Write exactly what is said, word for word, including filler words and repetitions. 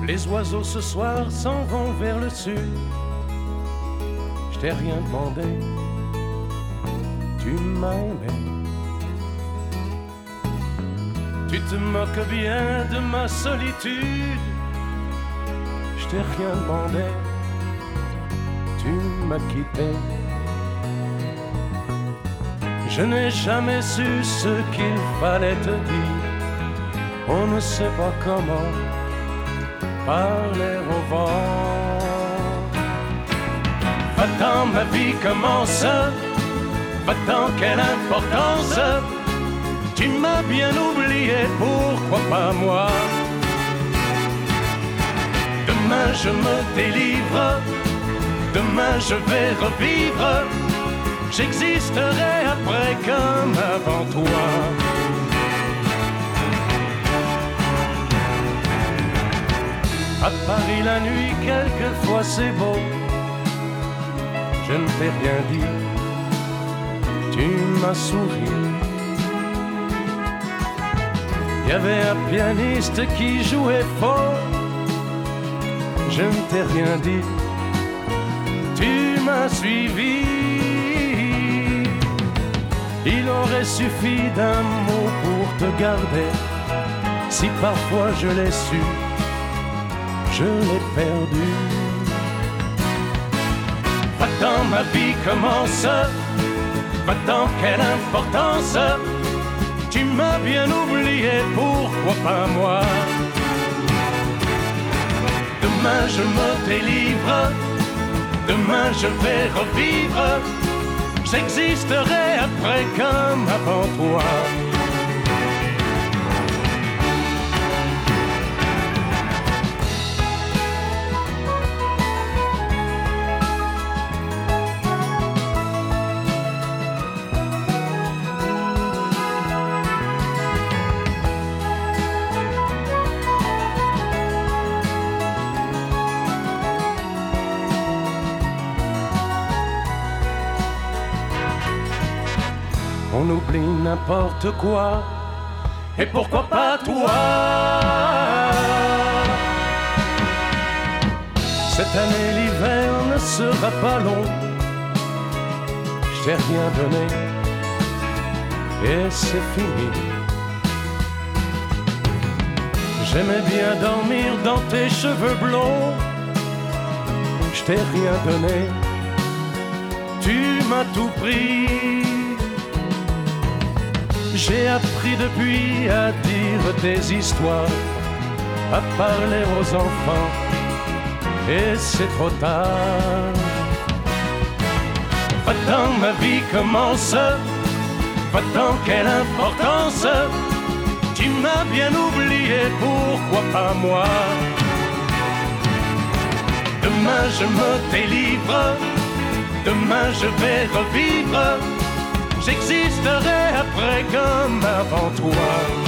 Les oiseaux ce soir s'en vont vers le sud. Je t'ai rien demandé, tu m'as aimé. Tu te moques bien de ma solitude. Je t'ai rien demandé, tu m'as quitté. Je n'ai jamais su ce qu'il fallait te dire. On ne sait pas comment parler au vent. Va-t'en, ma vie commence. Va-t'en, quelle importance. Tu m'as bien oublié, pourquoi pas moi? Demain je me délivre. Demain je vais revivre. J'existerai après comme avant toi. À Paris la nuit, quelquefois c'est beau. Je ne t'ai rien dit, tu m'as souri. Il y avait un pianiste qui jouait fort. Je ne t'ai rien dit, tu m'as suivi. Il aurait suffi d'un mot pour te garder. Si parfois je l'ai su, je l'ai perdu. Va-t'en, ma vie commence. Va-t'en, quelle importance. Tu m'as bien oublié, pourquoi pas moi? Demain je me délivre. Demain je vais revivre. J'existerai après comme avant toi. On oublie n'importe quoi, et pourquoi pas toi? Cette année l'hiver ne sera pas long. Je t'ai rien donné, et c'est fini. J'aimais bien dormir dans tes cheveux blonds. Je t'ai rien donné, tu m'as tout pris. J'ai appris depuis à dire des histoires, à parler aux enfants, et c'est trop tard. Va-t'en, ma vie commence. Va-t'en, quelle importance. Tu m'as bien oublié, pourquoi pas moi? Demain je me délivre. Demain je vais revivre. J'existerai après comme avant toi.